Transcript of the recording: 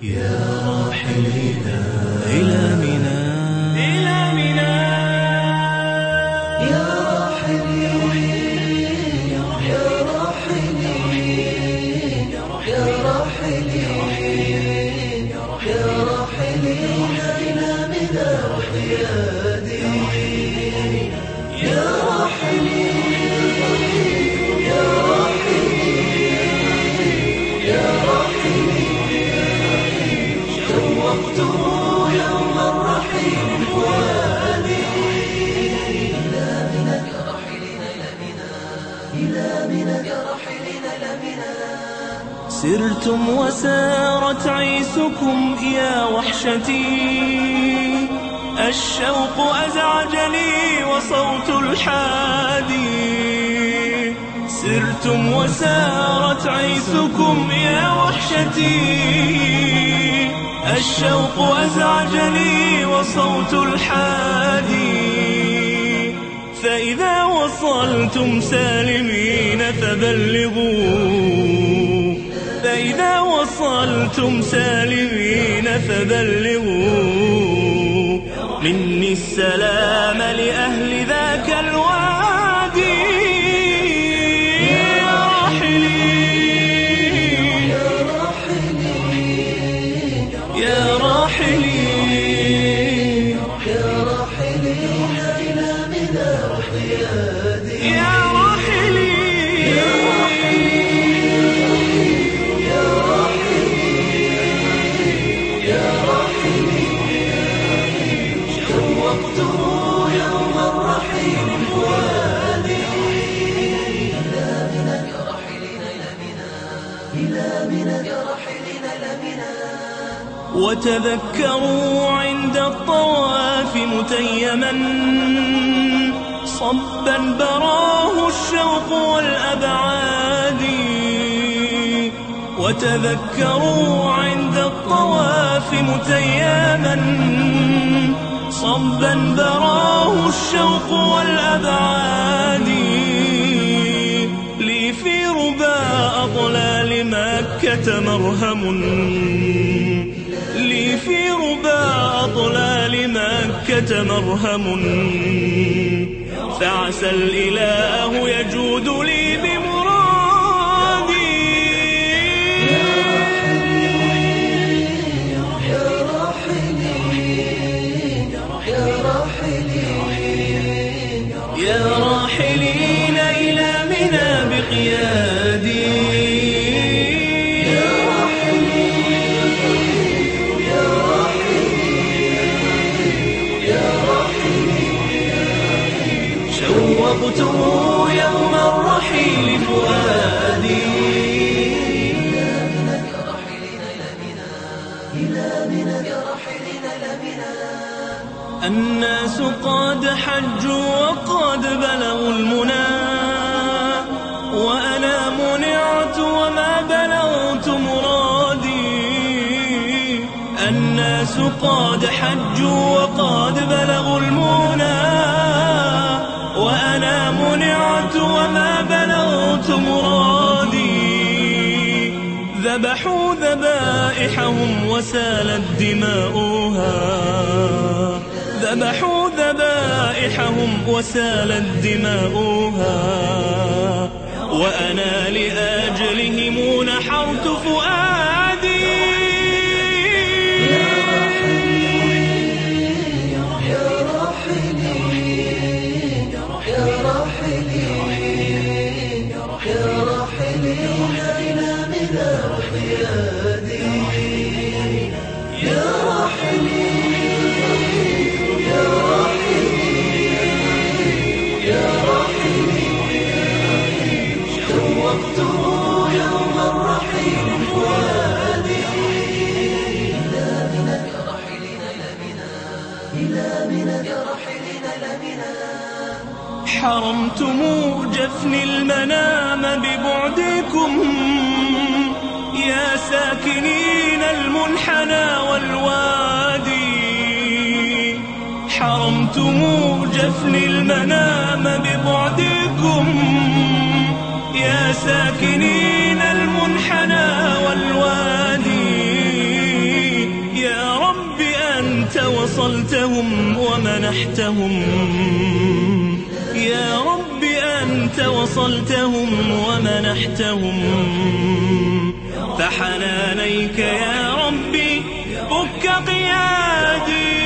يا راحلين إلى منى يا راحلين يا راحلين يا راحلين يا راحلين إلى منى وحيادي يا راحلين يا راحلين يا راحلين شوقته يوم الرحيل فؤادي إلى منى يا راحلين إلى منى يا راحلين إلى منى سرتم وسارت عيسكم يا وحشتي الشوق أزعجني وصوت الحادي سرتم وسارت عيسكم يا وحشتي الشوق أزعجني وصوت الحادي فإذا وصلتم سالمين فبلغوا فإذا وصلتم سالمين فبلغوا مني السلام لأهل ذاك الوادي يا راحلين يا راحلين يا راحلين إلى منى وحيادي يا راحلين يا راحلين يا راحلين يا راحلين شوقته يوم الرحيل فؤادي إلى منى يا راحلين إلى منى يا راحلين إلى منى وتذكروا عند الطواف متيما صبا براه الشوق والأبعاد وتذكروا عند الطواف متيما صبا براه الشوق والأبعاد لي في ربا أطلال مكة مرهم لي في ربا أطلال مكة مرهم فعسى الإله يجود لي بمرادي يا راحلين يا راحلين يا راحلين يا راحلين إلى منى بقيادي شوقته يوم الرحيل فؤادي إلى منى يا راحلين إلى منى يا راحلين إلى منى الناس قد حجوا وقد بلغوا المنى وأنا منعت وما بلغت مرادي الناس قد حجوا وقد بلغوا المنى وأنا منعت وما بلغت مرادي ذبحوا ذبائحهم وسالت دماؤها ذبحوا ذبائحهم وسالت دماؤها وأنا لأجلهم نحرت فؤادي حرمتم جفن المنام ببعدكم يا ساكنين المنحنى والوادي حرمتم جفن المنام ببعدكم يا ساكنين المنحنى والوادي ومنحتهم. يا رب أنت وصلتهم ومنحتهم، فحنانيك يا ربي فك قيادي.